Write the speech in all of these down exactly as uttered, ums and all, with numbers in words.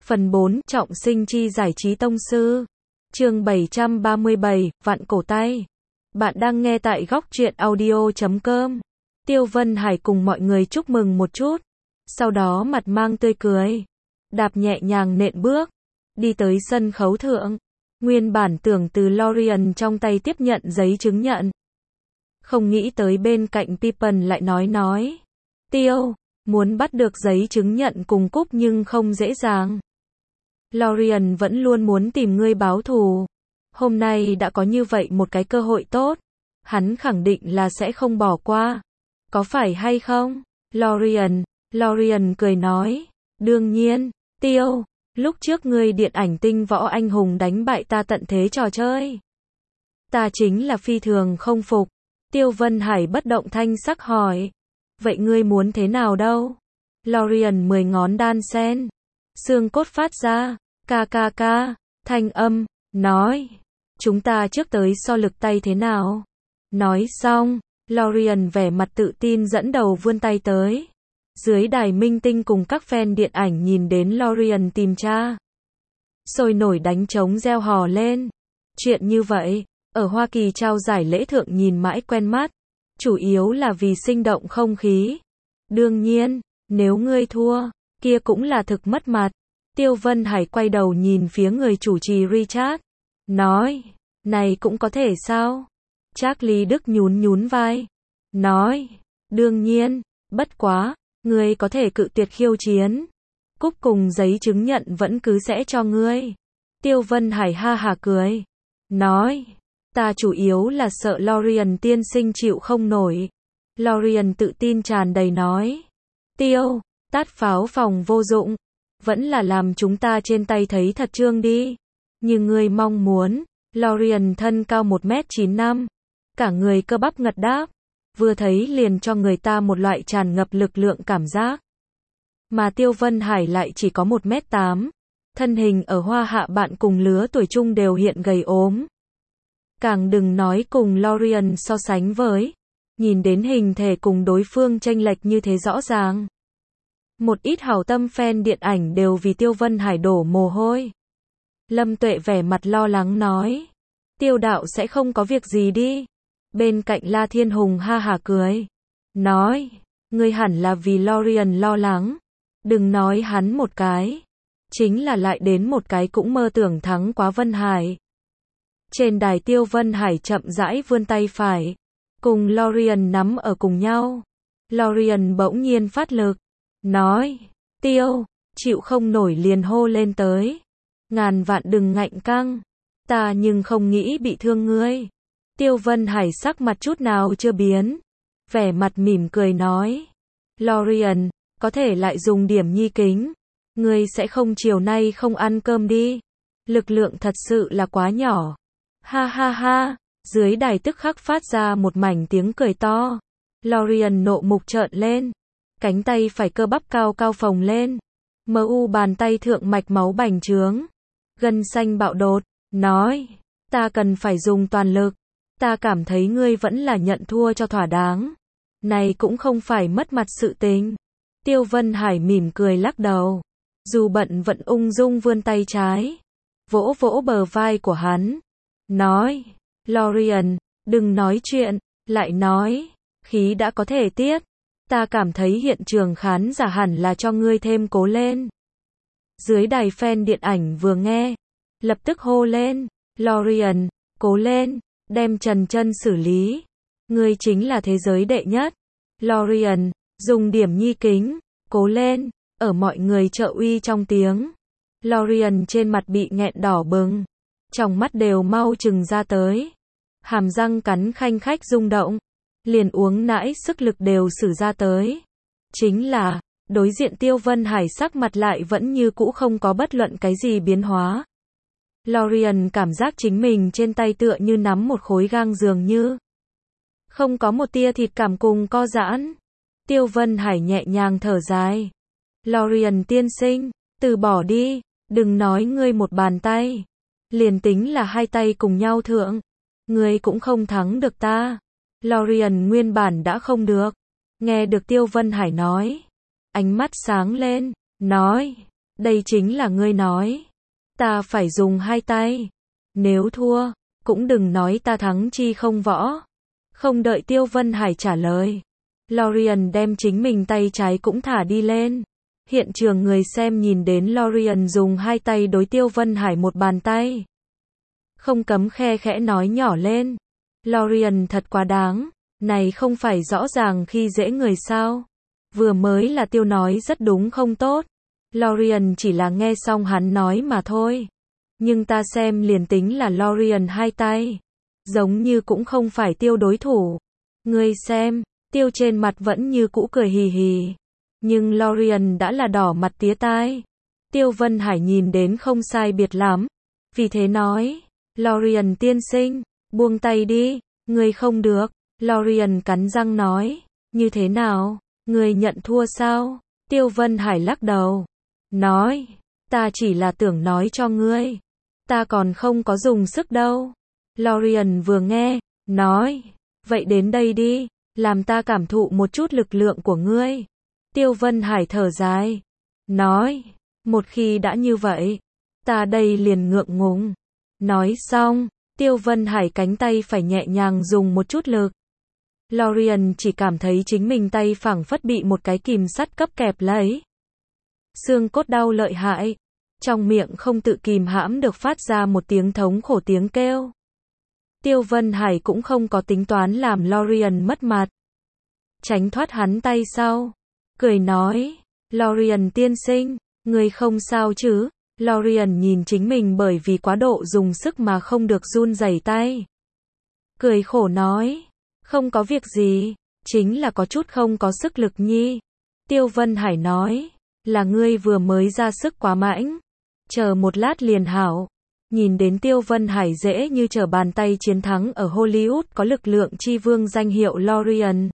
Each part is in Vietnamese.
Phần bốn, trọng sinh chi giải trí tông sư. Chương bảy trăm ba mươi bảy, vặn cổ tay. Bạn đang nghe tại góc truyện audio chấm com. Tiêu Vân Hải cùng mọi người chúc mừng một chút. Sau đó mặt mang tươi cười. Đạp nhẹ nhàng nện bước. Đi tới sân khấu thượng. Nguyên bản tưởng từ Lorian trong tay tiếp nhận giấy chứng nhận. Không nghĩ tới bên cạnh Pippen lại nói nói. Tiêu, muốn bắt được giấy chứng nhận cùng cúp nhưng không dễ dàng. Lorian vẫn luôn muốn tìm ngươi báo thù. Hôm nay đã có như vậy một cái cơ hội tốt. Hắn khẳng định là sẽ không bỏ qua. Có phải hay không? Lorian, Lorian cười nói. Đương nhiên, Tiêu, lúc trước ngươi điện ảnh tinh võ anh hùng đánh bại ta tận thế trò chơi. Ta chính là phi thường không phục. Tiêu Vân Hải bất động thanh sắc hỏi. Vậy ngươi muốn thế nào đâu? Lorian mười ngón đan sen. Xương cốt phát ra. Ca ca ca. Thanh âm. Nói. Chúng ta trước tới so lực tay thế nào? Nói xong. Lorian vẻ mặt tự tin dẫn đầu vươn tay tới. Dưới đài minh tinh cùng các fan điện ảnh nhìn đến Lorian tìm cha. Sôi nổi đánh trống reo hò lên. Chuyện như vậy, ở Hoa Kỳ trao giải lễ thượng nhìn mãi quen mắt. Chủ yếu là vì sinh động không khí. Đương nhiên, nếu ngươi thua, kia cũng là thực mất mặt. Tiêu Vân Hải quay đầu nhìn phía người chủ trì Richard. Nói, này cũng có thể sao? Charlie Đức nhún nhún vai. Nói, đương nhiên, bất quá, ngươi có thể cự tuyệt khiêu chiến. Cúp cùng giấy chứng nhận vẫn cứ sẽ cho ngươi. Tiêu Vân Hải ha hà cười. Nói, ta chủ yếu là sợ Lorian tiên sinh chịu không nổi. Lorian tự tin tràn đầy nói. Tiêu, tát pháo phòng vô dụng. Vẫn là làm chúng ta trên tay thấy thật trương đi. Như ngươi mong muốn. Lorian thân cao một mét chín mươi lăm. Cả người cơ bắp ngật đáp. Vừa thấy liền cho người ta một loại tràn ngập lực lượng cảm giác. Mà Tiêu Vân Hải lại chỉ có một mét tám. Thân hình ở Hoa Hạ bạn cùng lứa tuổi chung đều hiện gầy ốm. Càng đừng nói cùng Lorian so sánh với. Nhìn đến hình thể cùng đối phương chênh lệch như thế rõ ràng. Một ít hảo tâm fan điện ảnh đều vì Tiêu Vân Hải đổ mồ hôi. Lâm Tuệ vẻ mặt lo lắng nói. Tiêu đạo sẽ không có việc gì đi. Bên cạnh La Thiên Hùng ha hả cười. Nói, ngươi hẳn là vì Lorian lo lắng. Đừng nói hắn một cái. Chính là lại đến một cái cũng mơ tưởng thắng quá Vân Hải. Trên đài Tiêu Vân Hải chậm rãi vươn tay phải. Cùng Lorian nắm ở cùng nhau. Lorian bỗng nhiên phát lực. Nói, Tiêu, chịu không nổi liền hô lên tới. Ngàn vạn đừng ngạnh căng. Ta nhưng không nghĩ bị thương ngươi. Tiêu Vân Hải sắc mặt chút nào chưa biến. Vẻ mặt mỉm cười nói. Lorian, có thể lại dùng điểm nhi kính. Ngươi sẽ không chiều nay không ăn cơm đi. Lực lượng thật sự là quá nhỏ. Ha ha ha, dưới đài tức khắc phát ra một mảnh tiếng cười to. Lorian nộ mục trợn lên. Cánh tay phải cơ bắp cao cao phồng lên. Mờ u bàn tay thượng mạch máu bành trướng. Gân xanh bạo đột, nói. Ta cần phải dùng toàn lực. Ta cảm thấy ngươi vẫn là nhận thua cho thỏa đáng. Này cũng không phải mất mặt sự tình. Tiêu Vân Hải mỉm cười lắc đầu. Dù bận vẫn ung dung vươn tay trái. Vỗ vỗ bờ vai của hắn. Nói, Lorian, đừng nói chuyện, lại nói, khí đã có thể tiết. Ta cảm thấy hiện trường khán giả hẳn là cho ngươi thêm cố lên. Dưới đài fan điện ảnh vừa nghe, lập tức hô lên, Lorian, cố lên, đem Trần Chân xử lý. Ngươi chính là thế giới đệ nhất. Lorian, dùng điểm nhi kính, cố lên, ở mọi người trợ uy trong tiếng. Lorian trên mặt bị nghẹn đỏ bừng. Trong mắt đều mau chừng ra tới. Hàm răng cắn khanh khách rung động. Liền uống nãi sức lực đều sử ra tới. Chính là, đối diện Tiêu Vân Hải sắc mặt lại vẫn như cũ không có bất luận cái gì biến hóa. Lorian cảm giác chính mình trên tay tựa như nắm một khối gang dường như. Không có một tia thịt cảm cùng co giãn. Tiêu Vân Hải nhẹ nhàng thở dài. Lorian tiên sinh, từ bỏ đi, đừng nói ngươi một bàn tay. Liền tính là hai tay cùng nhau thượng. Ngươi cũng không thắng được ta. Lorian nguyên bản đã không được. Nghe được Tiêu Vân Hải nói. Ánh mắt sáng lên. Nói. Đây chính là ngươi nói. Ta phải dùng hai tay. Nếu thua, cũng đừng nói ta thắng chi không võ. Không đợi Tiêu Vân Hải trả lời. Lorian đem chính mình tay trái cũng thả đi lên. Hiện trường người xem nhìn đến Lorian dùng hai tay đối Tiêu Vân Hải một bàn tay. Không cấm khe khẽ nói nhỏ lên. Lorian thật quá đáng. Này không phải rõ ràng khi dễ người sao. Vừa mới là Tiêu nói rất đúng không tốt. Lorian chỉ là nghe xong hắn nói mà thôi. Nhưng ta xem liền tính là Lorian hai tay. Giống như cũng không phải Tiêu đối thủ. Ngươi xem, Tiêu trên mặt vẫn như cũ cười hì hì. Nhưng Lorian đã là đỏ mặt tía tai. Tiêu Vân Hải nhìn đến không sai biệt lắm. Vì thế nói, Lorian tiên sinh, buông tay đi, ngươi không được. Lorian cắn răng nói, như thế nào, ngươi nhận thua sao? Tiêu Vân Hải lắc đầu. Nói, ta chỉ là tưởng nói cho ngươi. Ta còn không có dùng sức đâu. Lorian vừa nghe, nói, vậy đến đây đi, làm ta cảm thụ một chút lực lượng của ngươi. Tiêu Vân Hải thở dài, nói, một khi đã như vậy, ta đây liền ngượng ngùng. Nói xong, Tiêu Vân Hải cánh tay phải nhẹ nhàng dùng một chút lực. Lorian chỉ cảm thấy chính mình tay phảng phất bị một cái kìm sắt cấp kẹp lấy. Xương cốt đau lợi hại, trong miệng không tự kìm hãm được phát ra một tiếng thống khổ tiếng kêu. Tiêu Vân Hải cũng không có tính toán làm Lorian mất mặt. Tránh thoát hắn tay sau. Cười nói, Lorian tiên sinh, người không sao chứ? Lorian nhìn chính mình bởi vì quá độ dùng sức mà không được run rẩy tay. Cười khổ nói, không có việc gì, chính là có chút không có sức lực nhi. Tiêu Vân Hải nói, là ngươi vừa mới ra sức quá mãnh. Chờ một lát liền hảo. Nhìn đến Tiêu Vân Hải dễ như trở bàn tay chiến thắng ở Hollywood có lực lượng chi vương danh hiệu Lorian.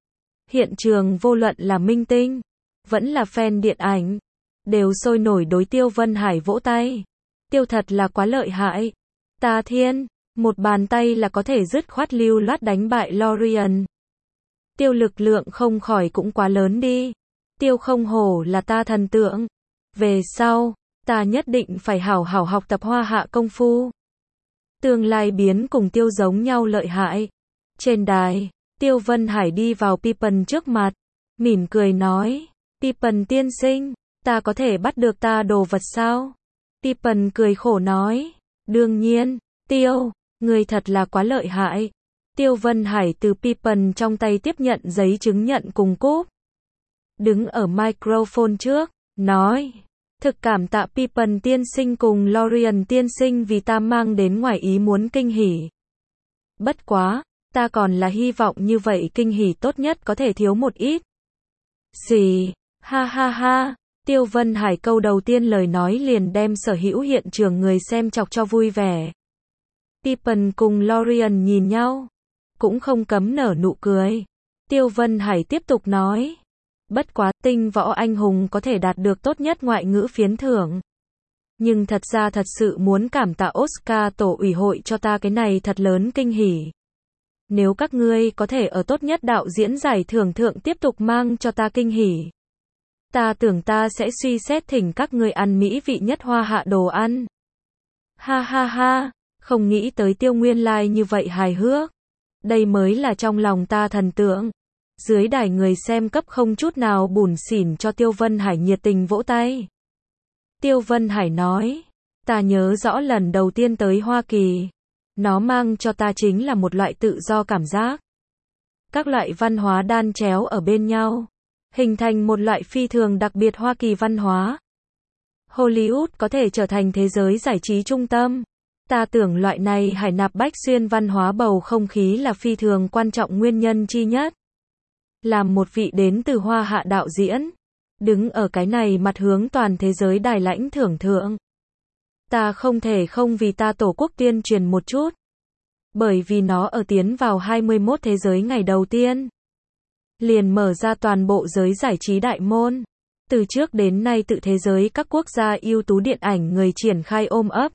Hiện trường vô luận là minh tinh, vẫn là fan điện ảnh, đều sôi nổi đối Tiêu Vân Hải vỗ tay. Tiêu thật là quá lợi hại. Ta thiên, một bàn tay là có thể dứt khoát lưu loát đánh bại Lorian. Tiêu lực lượng không khỏi cũng quá lớn đi. Tiêu không hổ là ta thần tượng. Về sau, ta nhất định phải hảo hảo học tập hoa hạ công phu. Tương lai biến cùng Tiêu giống nhau lợi hại. Trên đài, Tiêu Vân Hải đi vào Pippen trước mặt, mỉm cười nói, Pippen tiên sinh, ta có thể bắt được ta đồ vật sao? Pippen cười khổ nói, đương nhiên, Tiêu, người thật là quá lợi hại. Tiêu Vân Hải từ Pippen trong tay tiếp nhận giấy chứng nhận cùng cúp. Đứng ở microphone trước, nói, thực cảm tạ Pippen tiên sinh cùng Lorian tiên sinh vì ta mang đến ngoài ý muốn kinh hỉ. Bất quá, ta còn là hy vọng như vậy kinh hỉ tốt nhất có thể thiếu một ít. Xì, ha ha ha, Tiêu Vân Hải câu đầu tiên lời nói liền đem sở hữu hiện trường người xem chọc cho vui vẻ. Pippen cùng Lorian nhìn nhau, cũng không cấm nở nụ cười. Tiêu Vân Hải tiếp tục nói, bất quá tinh võ anh hùng có thể đạt được tốt nhất ngoại ngữ phiến thưởng. Nhưng thật ra thật sự muốn cảm tạ Oscar tổ ủy hội cho ta cái này thật lớn kinh hỉ. Nếu các ngươi có thể ở tốt nhất đạo diễn giải thưởng thượng tiếp tục mang cho ta kinh hỉ, ta tưởng ta sẽ suy xét thỉnh các ngươi ăn mỹ vị nhất hoa hạ đồ ăn. Ha ha ha, không nghĩ tới Tiêu nguyên lai like như vậy hài hước. Đây mới là trong lòng ta thần tượng. Dưới đài người xem cấp không chút nào bủn xỉn cho Tiêu Vân Hải nhiệt tình vỗ tay. Tiêu Vân Hải nói, ta nhớ rõ lần đầu tiên tới Hoa Kỳ, nó mang cho ta chính là một loại tự do cảm giác. Các loại văn hóa đan chéo ở bên nhau, hình thành một loại phi thường đặc biệt Hoa Kỳ văn hóa. Hollywood có thể trở thành thế giới giải trí trung tâm. Ta tưởng loại này hải nạp bách xuyên văn hóa bầu không khí là phi thường quan trọng nguyên nhân chi nhất. Làm một vị đến từ Hoa Hạ đạo diễn, đứng ở cái này mặt hướng toàn thế giới đài lãnh thưởng thượng. Ta không thể không vì ta tổ quốc tuyên truyền một chút. Bởi vì nó ở tiến vào hai mươi mốt thế giới ngày đầu tiên, liền mở ra toàn bộ giới giải trí đại môn. Từ trước đến nay tự thế giới các quốc gia ưu tú điện ảnh người triển khai ôm ấp.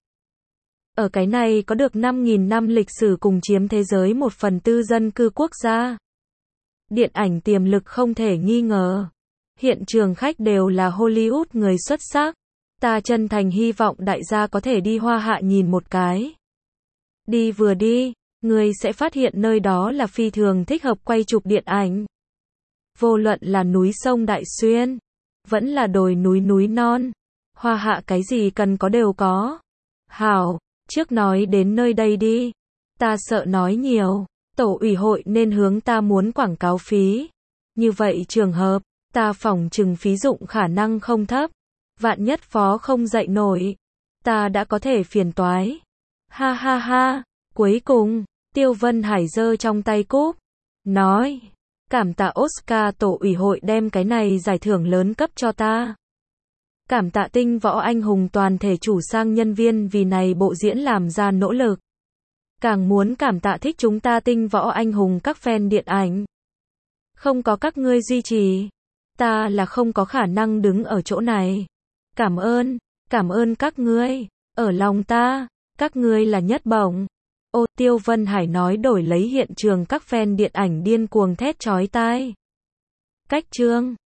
Ở cái này có được năm nghìn năm lịch sử cùng chiếm thế giới một phần tư dân cư quốc gia. Điện ảnh tiềm lực không thể nghi ngờ. Hiện trường khách đều là Hollywood người xuất sắc. Ta chân thành hy vọng đại gia có thể đi Hoa Hạ nhìn một cái. Đi vừa đi, ngươi sẽ phát hiện nơi đó là phi thường thích hợp quay chụp điện ảnh. Vô luận là núi sông Đại Xuyên, vẫn là đồi núi núi non, Hoa Hạ cái gì cần có đều có. Hảo, trước nói đến nơi đây đi. Ta sợ nói nhiều, tổ ủy hội nên hướng ta muốn quảng cáo phí. Như vậy trường hợp, ta phỏng chừng phí dụng khả năng không thấp. Vạn nhất phó không dậy nổi, ta đã có thể phiền toái. Ha ha ha, cuối cùng, Tiêu Vân Hải giơ trong tay cúp, nói, cảm tạ Oscar tổ ủy hội đem cái này giải thưởng lớn cấp cho ta. Cảm tạ Tinh Võ Anh Hùng toàn thể chủ sang nhân viên vì này bộ diễn làm ra nỗ lực. Càng muốn cảm tạ thích chúng ta Tinh Võ Anh Hùng các fan điện ảnh. Không có các ngươi duy trì, ta là không có khả năng đứng ở chỗ này. Cảm ơn, cảm ơn các ngươi, ở lòng ta, các ngươi là nhất bổng. Ô, Tiêu Vân Hải nói đổi lấy hiện trường các fan điện ảnh điên cuồng thét chói tai. Cách chương